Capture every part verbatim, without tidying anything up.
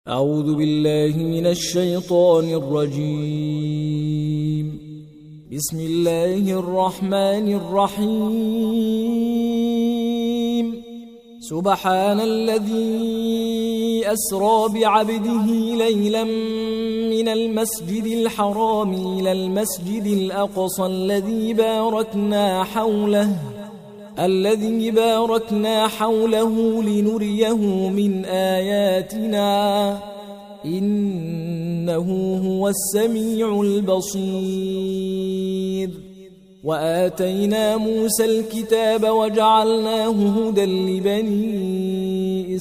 أعوذ بالله من الشيطان الرجيم. بسم الله الرحمن الرحيم. سبحان الذي أسرى بعبده ليلا من المسجد الحرام إلى المسجد الأقصى الذي باركنا حوله الذي باركنا حوله لنريه من آياتنا إنه هو السميع البصير. وآتينا موسى الكتاب وجعلناه هدى لبني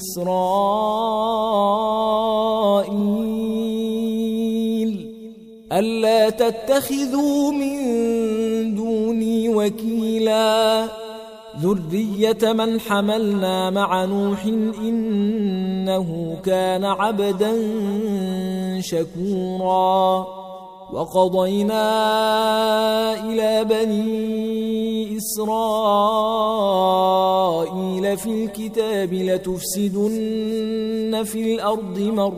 إسرائيل ألا تتخذوا من دوني وكيلا ذرية من حملنا مع نوح إنه كان عبدا شكورا. وقضينا إلى بني إسرائيل في الكتاب لتفسدن في الأرض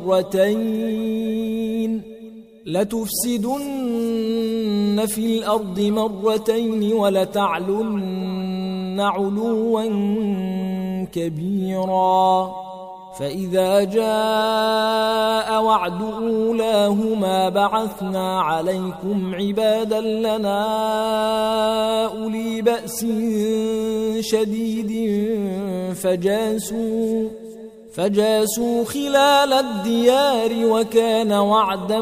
مرتين لتفسدن في الأرض مرتين ولتعلن علوا كبيرا. فإذا جاء وعد أولاهما بعثنا عليكم عبادا لنا أولي بأس شديد فجاسوا فجاسوا خلال الديار وكان وعدا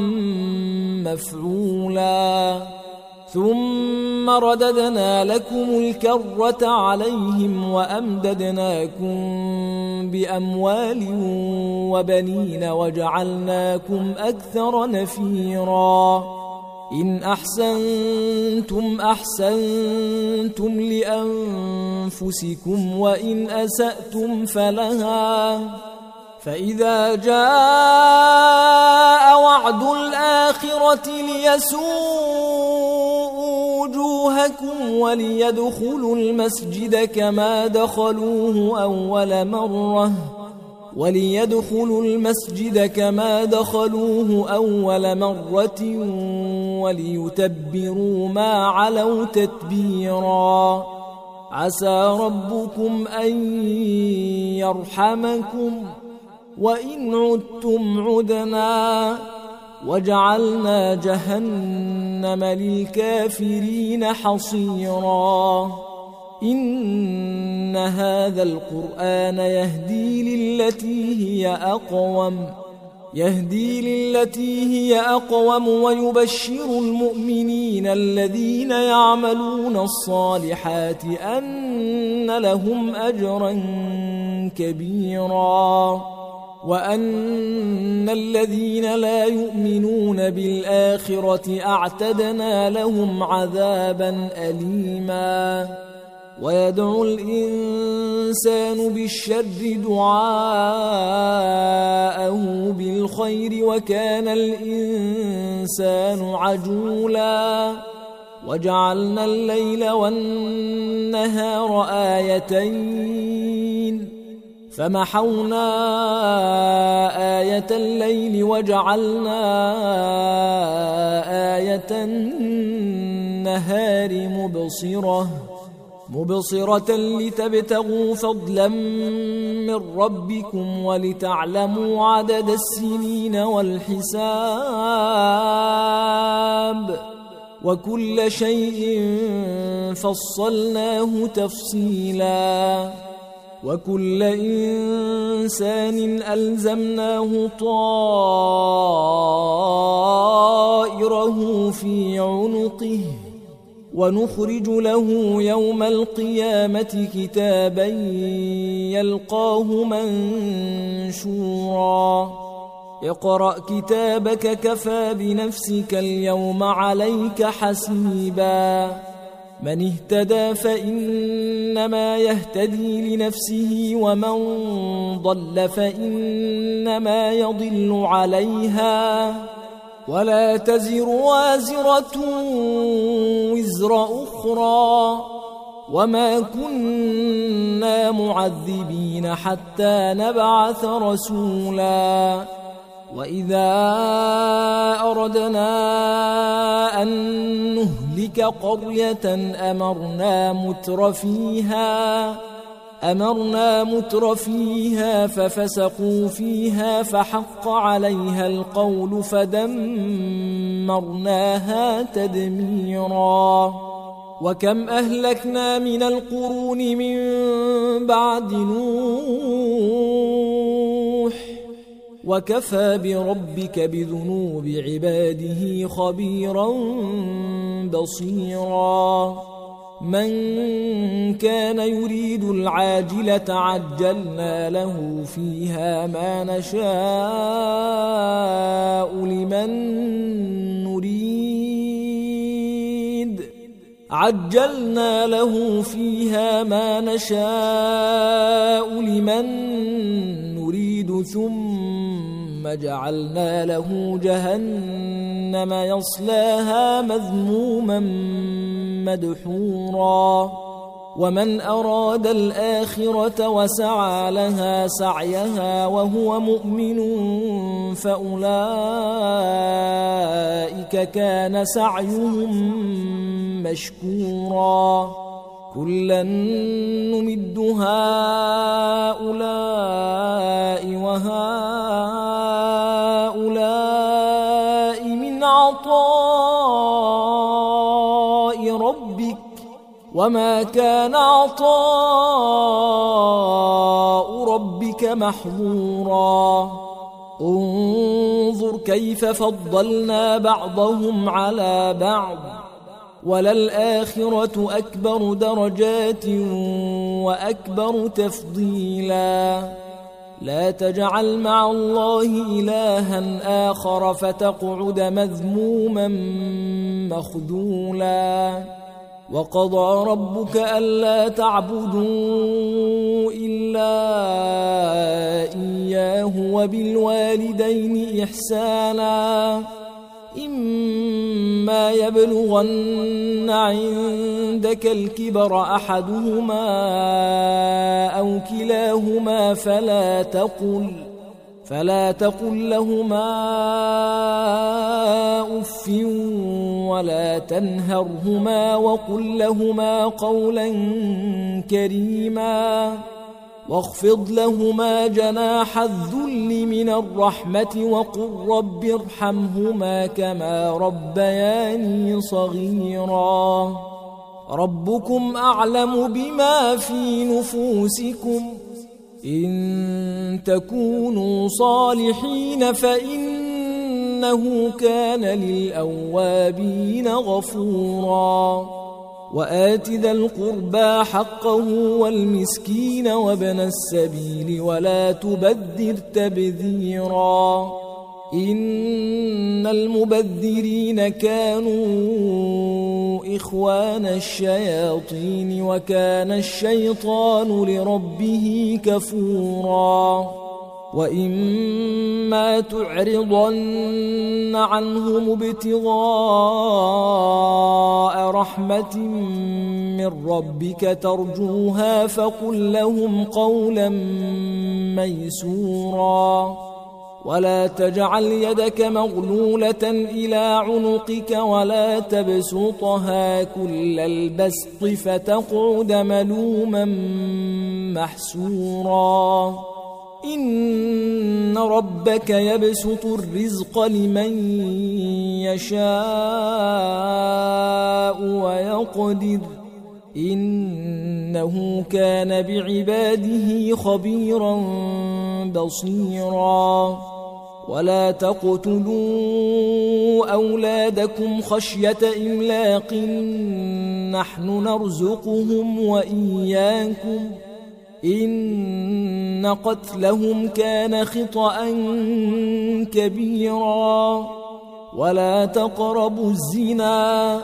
مفعولا. ثم رددنا لكم الكرة عليهم وأمددناكم بأموال وبنين وجعلناكم أكثر نفيرا. إن أحسنتم أحسنتم لأنفسكم وإن أسأتم فلها. فإذا جاء وعد الآخرة ليسوءوا وجوهكم وليدخلوا المسجد كما دخلوه أول مرة وليدخلوا المسجد كما دخلوه أول مرة وليتبروا ما علوا تتبيرا. عسى ربكم أن يرحمكم وإن عدتم عدنا وجعلنا جهنم للكافرين حصيرا. إن هذا القرآن يهدي للتي هي أقوم يهدي للتي هي أقوم ويبشر المؤمنين الذين يعملون الصالحات أن لهم أجرا كبيرا وأن الذين لا يؤمنون بالآخرة أعتدنا لهم عذابا أليما. ويدعو الإنسان بالشر دعاءه بالخير وكان الإنسان عجولا. وجعلنا الليل والنهار آيتين فمحونا آية الليل وجعلنا آية النهار مبصرة مبصرة لتبتغوا فضلا من ربكم ولتعلموا عدد السنين والحساب وكل شيء فصلناه تفصيلا. وكل إنسان ألزمناه طائره في عنقه ونخرج له يوم القيامة كتابا يلقاه منشورا. اقرأ كتابك كفى بنفسك اليوم عليك حسيبا. من اهتدى فإنما يهتدي لنفسه ومن ضل فإنما يضل عليها ولا تزر وازرة وزر أخرى وما كنا معذبين حتى نبعث رسولا وإذا أردنا أن نهلك قرية أمرنا متر فيها أمرنا متر فيها ففسقوا فيها فحق عليها القول فدمرناها تدميرا وكم أهلكنا من القرون من بعد نوح وكفى بربك بذنوب عباده خبيرا بصيرا من كان يريد العاجلة عجلنا له فيها ما نشاء لمن نريد عجلنا له فيها ما نشاء لمن نريد ثم جعلنا له جهنم يصلاها مذموما مدحورا ومن أراد الآخرة وسعى لها سعيها وهو مؤمن فأولئك كان سعيهم مشكورا كلا نمد هؤلاء وهؤلاء من عطاء ربك وما كان عطاء ربك محظورا انظر كيف فضلنا بعضهم على بعض وللآخرة أكبر درجات وأكبر تفضيلا لا تجعل مع الله إلها آخر فتقعد مذموما مخذولا وقضى ربك ألا تعبدوا إلا إياه وبالوالدين إحسانا إما يبلغن عندك الكبر أحدهما أو كلاهما فلا تقل فلا تقل لهما أف ولا تنهرهما وقل لهما قولا كريما واخفض لهما جناح الذل من الرحمة وقل رب ارحمهما كما ربياني صغيرا ربكم أعلم بما في نفوسكم إن تكونوا صالحين فإنه كان للأوابين غفورا وآت ذا القربى حقه والمسكين وابن السبيل ولا تبذر تبذيرا إن المبذرين كانوا إخوان الشياطين وكان الشيطان لربه كفورا وإما تعرضن عنهم ابتغاء رحمة من ربك ترجوها فقل لهم قولا ميسورا ولا تجعل يدك مغلولة إلى عنقك ولا تبسطها كل البسط فتقعد ملوما محسورا إن ربك يبسط الرزق لمن يشاء ويقدر إنه كان بعباده خبيرا بصيرا ولا تقتلوا أولادكم خشية إملاق نحن نرزقهم وإياكم إن قتلهم كان خطأ كبيرا ولا تقربوا الزنا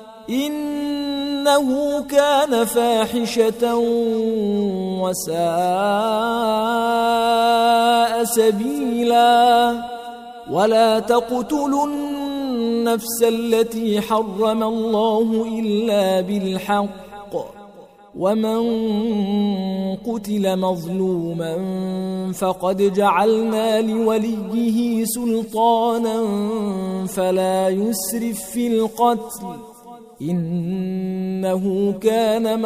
إنه كان فاحشة وساء سبيلا ولا تقتلوا النفس التي حرم الله إلا بالحق ومن قتل مظلوما فقد جعلنا لوليه سلطانا فلا يسرف في القتل إنه كان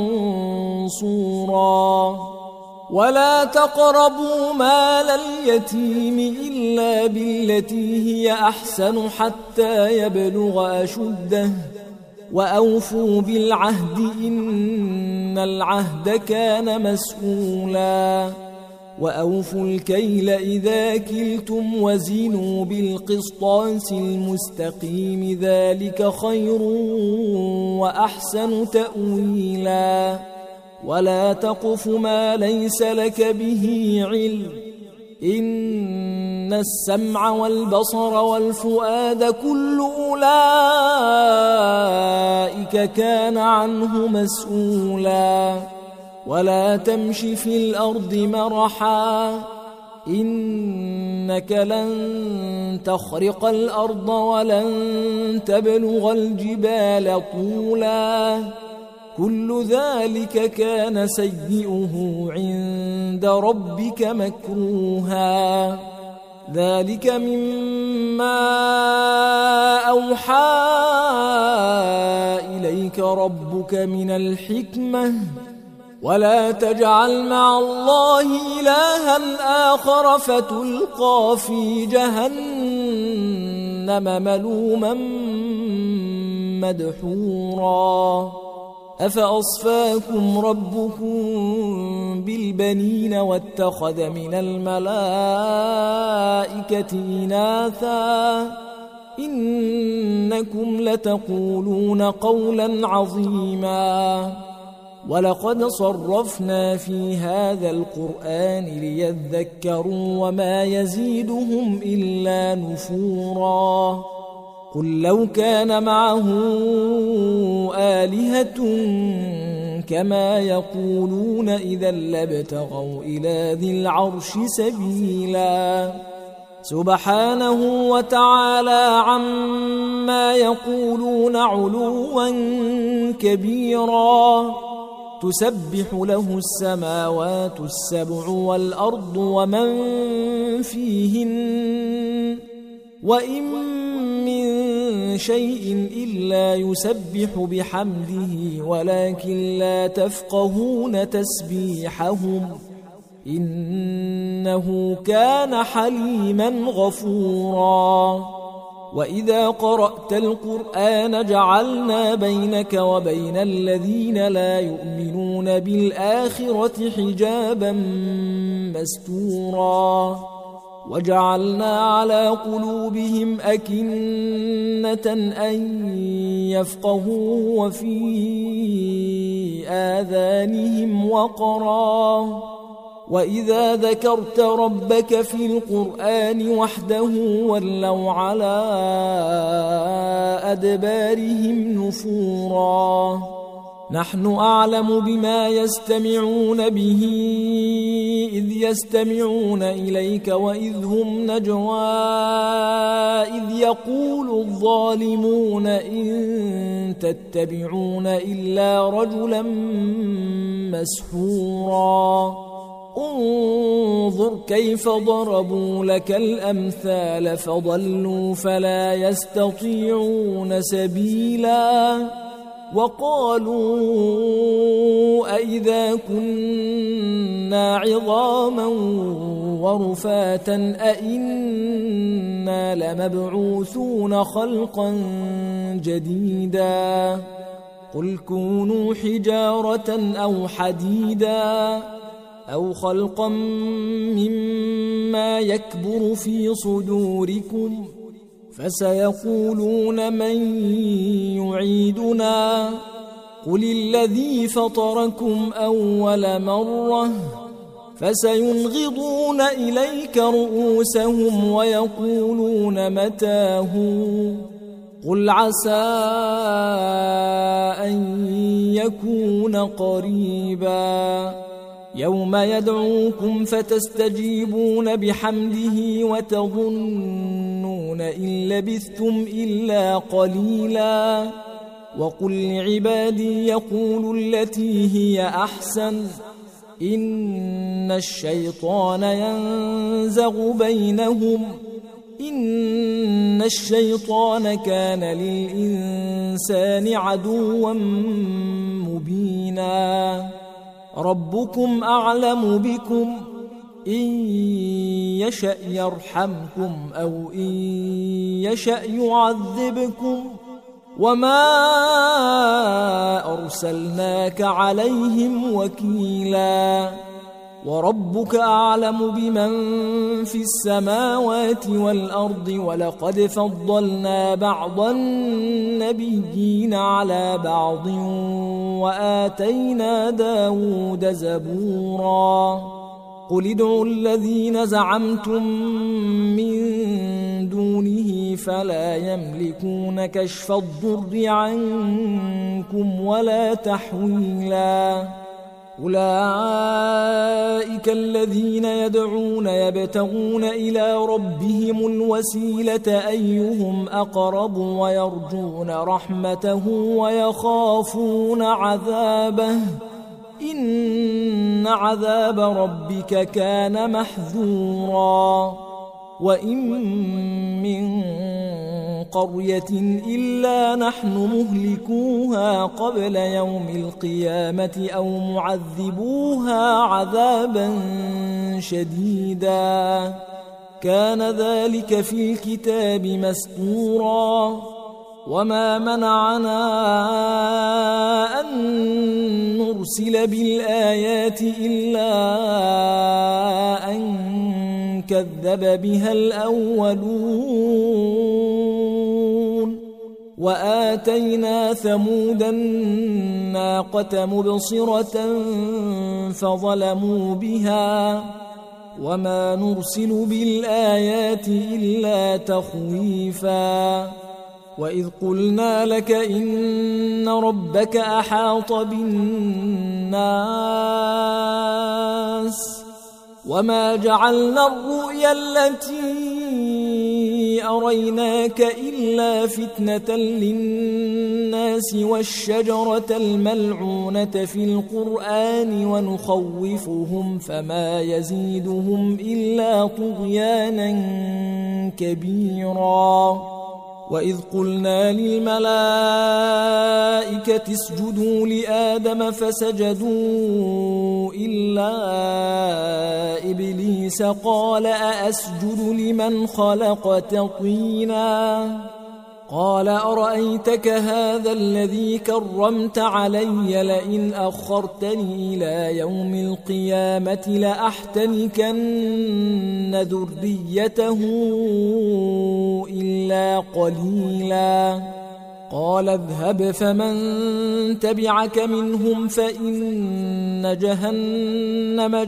منصورا ولا تقربوا مال اليتيم إلا بالتي هي أحسن حتى يبلغ أشده وأوفوا بالعهد إن العهد كان مسؤولا وأوفوا الكيل إذا كلتم وزنوا بالقسطاس المستقيم ذلك خير وأحسن تأويلا ولا تقف ما ليس لك به علم إن السمع والبصر والفؤاد كل أولئك كان عنه مسؤولا ولا تمش في الأرض مرحا إنك لن تخرق الأرض ولن تبلغ الجبال طولا كل ذلك كان سيئه عند ربك مكروها ذلك مما أوحى إليك ربك من الحكمة ولا تجعل مع الله إلها آخر فتلقى في جهنم ملوما مدحورا أفأصفاكم ربكم بالبنين واتخذ من الملائكة إناثا إنكم لتقولون قولا عظيما ولقد صرفنا في هذا القرآن ليذكروا وما يزيدهم إلا نفورا قل لو كان معه آلهة كما يقولون إذا لابتغوا إلى ذي العرش سبيلا سبحانه وتعالى عما يقولون علوا كبيرا تسبح له السماوات السبع والأرض ومن فيهن وإن من شيء إلا يسبح بحمده ولكن لا تفقهون تسبيحهم إنه كان حليما غفورا وإذا قرأت القرآن جعلنا بينك وبين الذين لا يؤمنون بالآخرة حجابا مستورا وجعلنا على قلوبهم أكنة أن يفقهوا وفي آذانهم وقرا وإذا ذكرت ربك في القرآن وحده ولوا على أدبارهم نفورا نحن أعلم بما يستمعون به إذ يستمعون إليك وإذ هم نجوى إذ يقول الظالمون إن تتبعون إلا رجلا مسحورا انظر كيف ضربوا لك الأمثال فضلوا فلا يستطيعون سبيلا وقالوا أئذا كنا عظاما ورفاتا أئنا لمبعوثون خلقا جديدا قل كونوا حجارة أو حديدا أو خلقا مما يكبر في صدوركم فسيقولون من يعيدنا قل الذي فطركم أول مرة فسينغضون إليك رؤوسهم ويقولون متاه قل عسى أن يكون قريبا يوم يدعوكم فتستجيبون بحمده وتظنون إن لبثتم إلا قليلا وقل لعبادي يقولوا التي هي أحسن إن الشيطان ينزغ بينهم إن الشيطان كان للإنسان عدوا مبينا ربكم أعلم بكم إن يشأ يرحمكم أو إن يشأ يعذبكم وما أرسلناك عليهم وكيلا وربك أعلم بمن في السماوات والأرض ولقد فضلنا بعض النبيين على بعض وآتينا داود زبورا قل ادعوا الذين زعمتم من دونه فلا يملكون كشف الضر عنكم ولا تحويلا أولئك الذين يدعون يبتغون إلى ربهم الوسيلة أيهم أقرب ويرجون رحمته ويخافون عذابه إن عذاب ربك كان محذورا وإن من قرية إلا نحن مهلكوها قبل يوم القيامة أو معذبوها عذابا شديدا كان ذلك في الكتاب مسطورا وما منعنا أن نرسل بالآيات إلا أن كذب بها الأولون وآتينا ثمود الناقة مبصرة فظلموا بها وما نرسل بالآيات إلا تخويفا وإذ قلنا لك إن ربك أحاط بالناس وما جعلنا الرؤيا التي أريناك إلا فتنة للناس والشجرة الملعونة في القرآن ونخوفهم فما يزيدهم إلا طغيانا كبيرا وإذ قلنا للملائكة اسجدوا لآدم فسجدوا إلا إبليس قال أأسجد لمن خلقت طينا قال أرأيتك هذا الذي كرمت علي لئن أخرتني إلى يوم القيامة لأحتنكن ذريته إلا قليلا قال اذهب فمن تبعك منهم فإن جهنم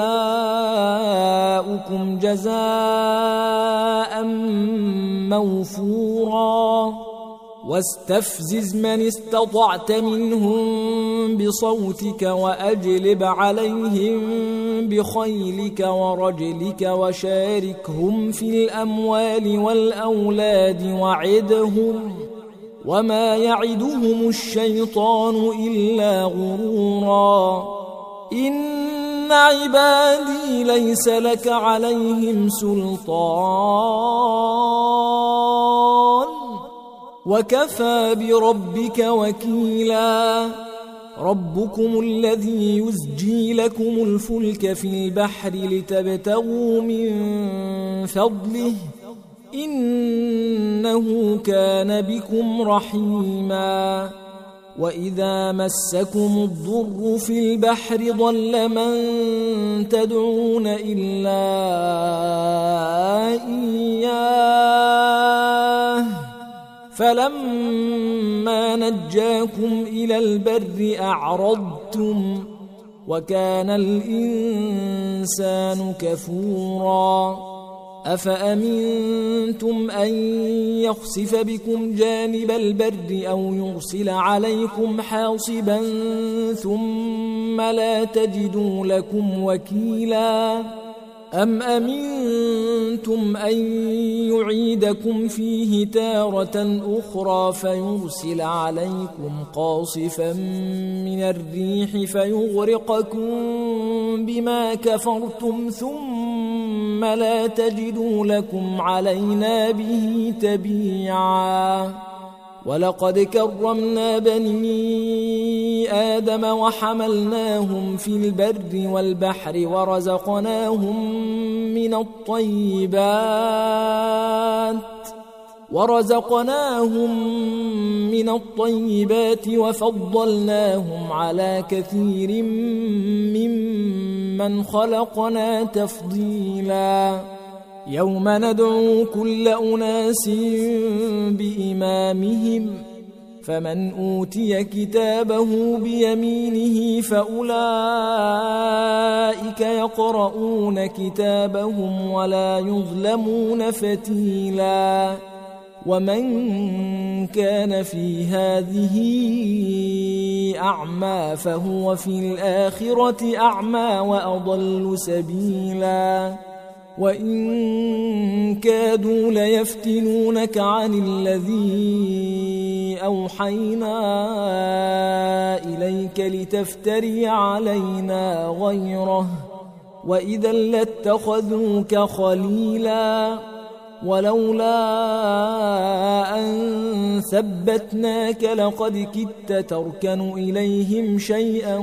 جزاؤكم جزاء موفورا واستفزز من استطعت منهم بصوتك وأجلب عليهم بخيلك ورجلك وشاركهم في الأموال والأولاد وعدهم وما يعدهم الشيطان إلا غرورا إن عبادي ليس لك عليهم سلطان وكفى بربك وكيلا ربكم الذي يزجي لكم الفلك في البحر لتبتغوا من فضله إنه كان بكم رحيما وإذا مسكم الضر في البحر ضل من تدعون إلا إياه فلما نجاكم إلى البر أعرضتم وكان الإنسان كفورا أفأمنتم أن يخسف بكم جانب البر أو يرسل عليكم حاصبا ثم لا تجدوا لكم وكيلا أم أمنتم أن يعيدكم فيه تارة أخرى فيرسل عليكم قاصفا من الريح فيغرقكم بما كفرتم ثم لا تجدوا لكم علينا به تبيعا ولقد كرمنا بني آدم وحملناهم في البر والبحر ورزقناهم من الطيبات ورزقناهم من الطيبات وفضلناهم على كثير ممن خلقنا تفضيلا يوم ندعو كل أناس بإمامهم فمن أوتي كتابه بيمينه فأولئك يقرؤون كتابهم ولا يظلمون فتيلا ومن كان في هذه أعمى فهو في الآخرة أعمى وأضل سبيلا وإن كادوا ليفتنونك عن الذي أوحينا إليك لتفتري علينا غيره وإذا لاتخذوك خليلا ولولا أن ثبتناك لقد كدت تركن إليهم شيئا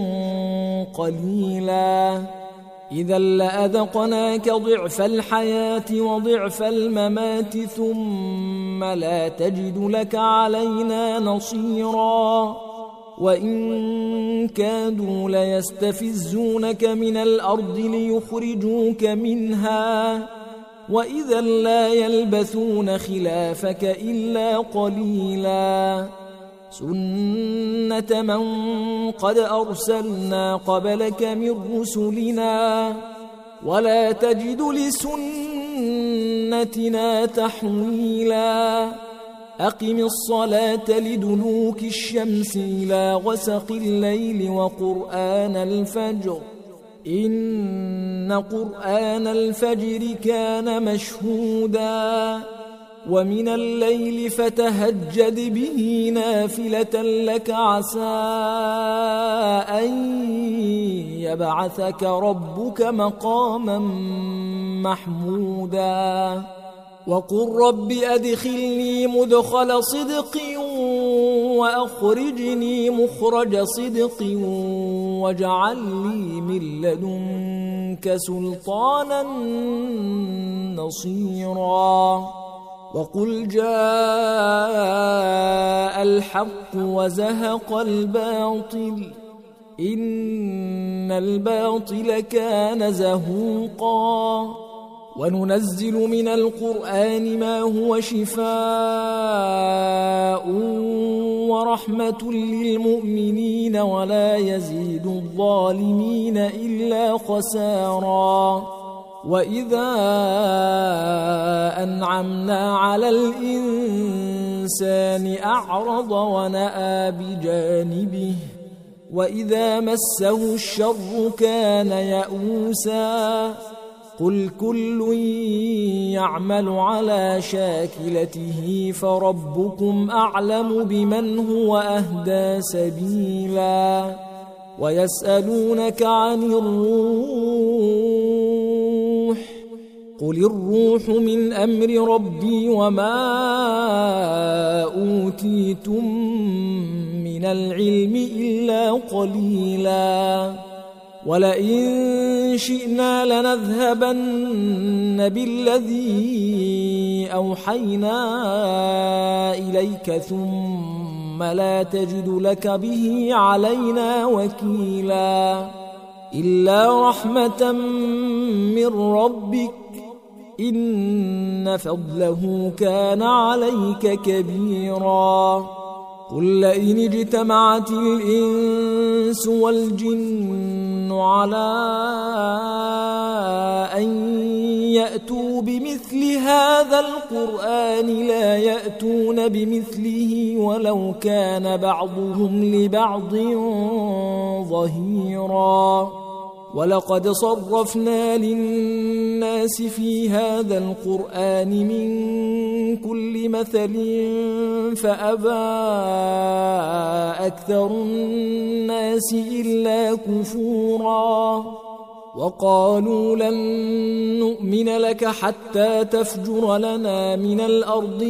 قليلا إذا لأذقناك ضعف الحياة وضعف الممات ثم لا تجد لك علينا نصيرا وإن كادوا ليستفزونك من الأرض ليخرجوك منها وإذا لا يلبثون خلافك إلا قليلا سنة من قد أرسلنا قبلك من رسلنا ولا تجد لسنتنا تحويلا أقم الصلاة لدلوك الشمس إلى غسق الليل وقرآن الفجر إن قرآن الفجر كان مشهودا ومن الليل فتهجد به نافلة لك عسى أن يبعثك ربك مقاما محمودا وقل رب أدخلني مدخل صدق وأخرجني مخرج صدق واجعل لي من لدنك سلطانا نصيرا وقل جاء الحق وزهق الباطل إن الباطل كان زهوقا وننزل من القرآن ما هو شفاء ورحمة للمؤمنين ولا يزيد الظالمين إلا خسارا وإذا أنعمنا على الإنسان أعرض ونأى بجانبه وإذا مسه الشر كان يئوسا قل كل يعمل على شاكلته فربكم أعلم بمن هو أهدى سبيلا ويسألونك عن الروح قل الروح من أمر ربي وما أوتيتم من العلم إلا قليلا ولئن شئنا لنذهبن بالذي أوحينا إليك ثم لا تجد لك به علينا وكيلا إلا رحمة من ربك إن فضله كان عليك كبيرا قل لئن اجتمعت الإنس والجن على أن يأتوا بمثل هذا القرآن لا يأتون بمثله ولو كان بعضهم لبعض ظهيرا ولقد صرفنا للناس في هذا القرآن من كل مثل فأبى أكثر الناس إلا كفورا وقالوا لن نؤمن لك حتى تفجر لنا من الأرض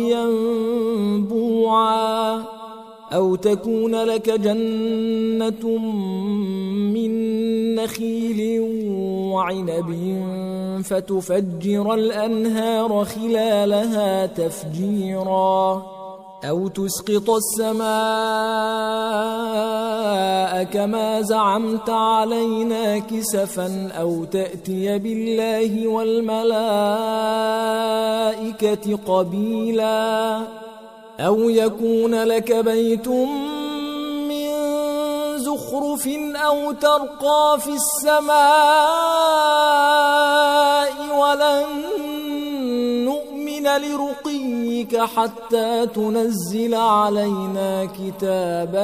ينبوعا أو تكون لك جنة من نخيل وعنب فتفجر الأنهار خلالها تفجيرا أو تسقط السماء كما زعمت علينا كسفا أو تأتي بالله والملائكة قبيلا أو يكون لك بيت من زخرف أو ترقى في السماء ولن نؤمن لرقيك حتى تنزل علينا كتابا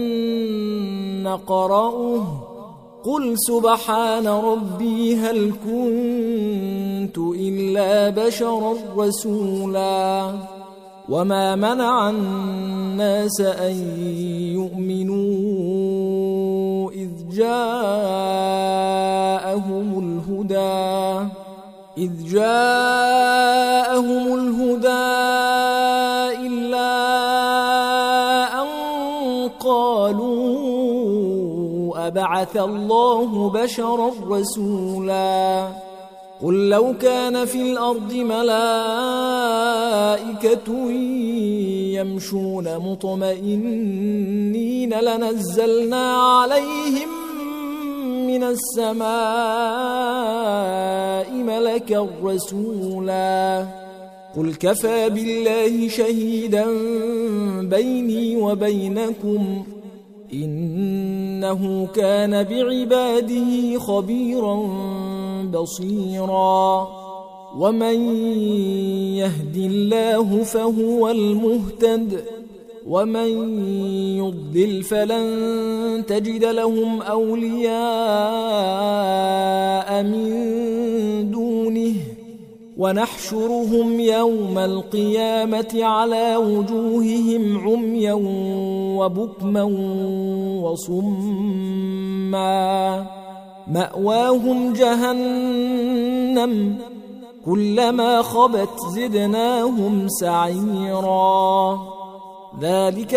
نقرأه قل سبحان ربي هل كنت إلا بشرا رسولا وما منع الناس أن يؤمنوا إذ جاءهم الهدى إذ جاءهم الهدى إلا أن قالوا أبعث الله بشرا رسولا قل لو كان في الأرض ملائكة يمشون مطمئنين لنزلنا عليهم من السماء ملكا رسولا قل كفى بالله شهيدا بيني وبينكم إنه كان بعباده خبيرا بصيرا ومن يهد الله فهو المهتد ومن يضلل فلن تجد لهم أولياء من دونه ونحشرهم يوم القيامة على وجوههم عميا وبكما وصما مأواهم جهنم كلما خبت زدناهم سعيرا ذلك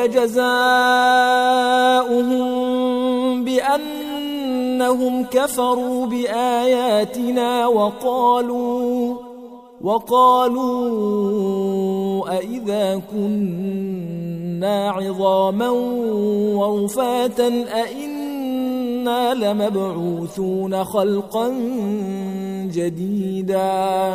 جزاؤهم بأنهم كفروا بآياتنا وقالوا وقالوا أئذا كنا عظاما ورفاتا أئنا لمبعوثون خلقا جديدا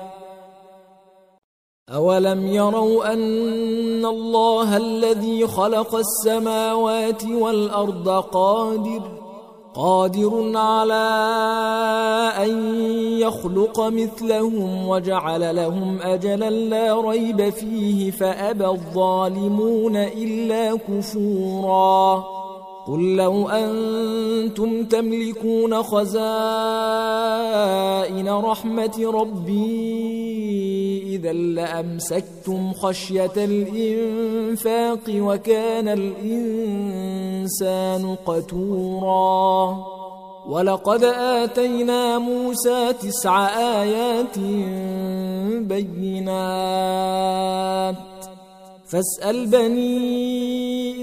أولم يروا أن الله الذي خلق السماوات والأرض قادر قادر على أن يخلق مثلهم وجعل لهم أجلا لا ريب فيه فأبى الظالمون إلا كفورا قل لو أنتم تملكون خزائن رحمة ربي إذا لأمسكتم خشية الإنفاق وكان الإنسان قتورا ولقد آتينا موسى تسع آيات بينات فاسأل بني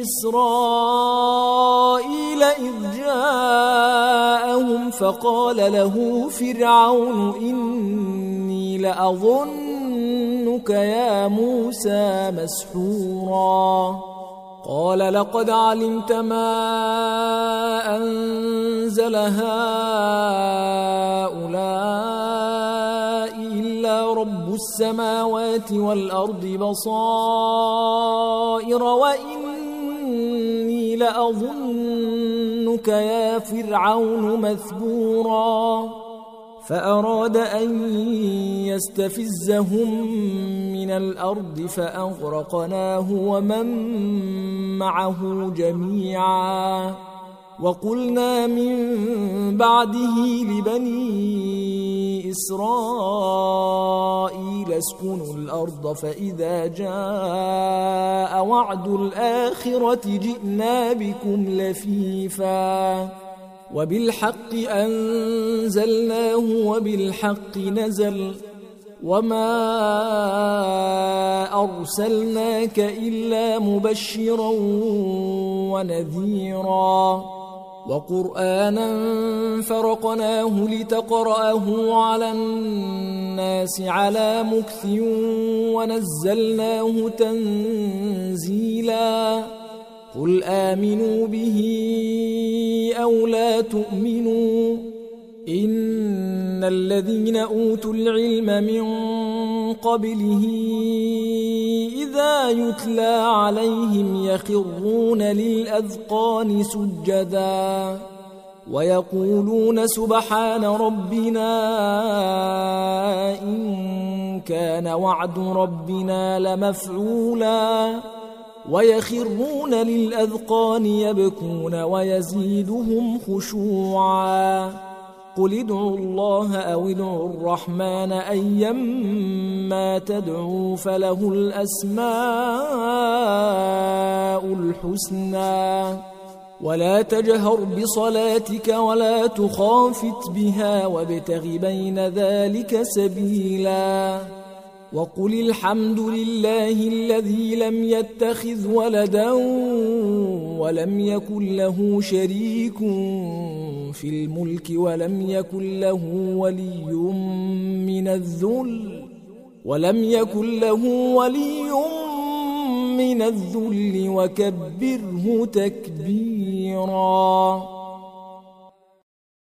إسرائيل إذ جاءهم فقال له فرعون إني لأظنك يا موسى مسحورا قال لقد علمت ما أنزل هؤلاء إلا رب السماوات والأرض بصائر وإني لأظنك يا فرعون مثبورا فأراد أن يستفزهم من الأرض فأغرقناه ومن معه جميعا وقلنا من بعده لبني إسرائيل اسكنوا الأرض فإذا جاء وعد الآخرة جئنا بكم لفيفا وبالحق أنزلناه وبالحق نزل وما أرسلناك إلا مبشرا ونذيرا وقرآنا فرقناه لتقرأه على الناس على مكث ونزلناه تنزيلا قل آمنوا به أو لا تؤمنوا إن الذين أوتوا العلم من قبله إذا يتلى عليهم يخرون للأذقان سجدا ويقولون سبحان ربنا إن كان وعد ربنا لمفعولا ويخرون للأذقان يبكون ويزيدهم خشوعا قل ادعوا الله أو ادعوا الرحمن أيما تدعوا فله الأسماء الحسنى ولا تجهر بصلاتك ولا تخافت بها وابتغ بين ذلك سبيلا وقل الحمد لله الذي لم يتخذ ولدا ولم يكن له شريك في الملك ولم يكن له ولي من الذل ولم يكن له ولي من الذل وكبره تكبيرا.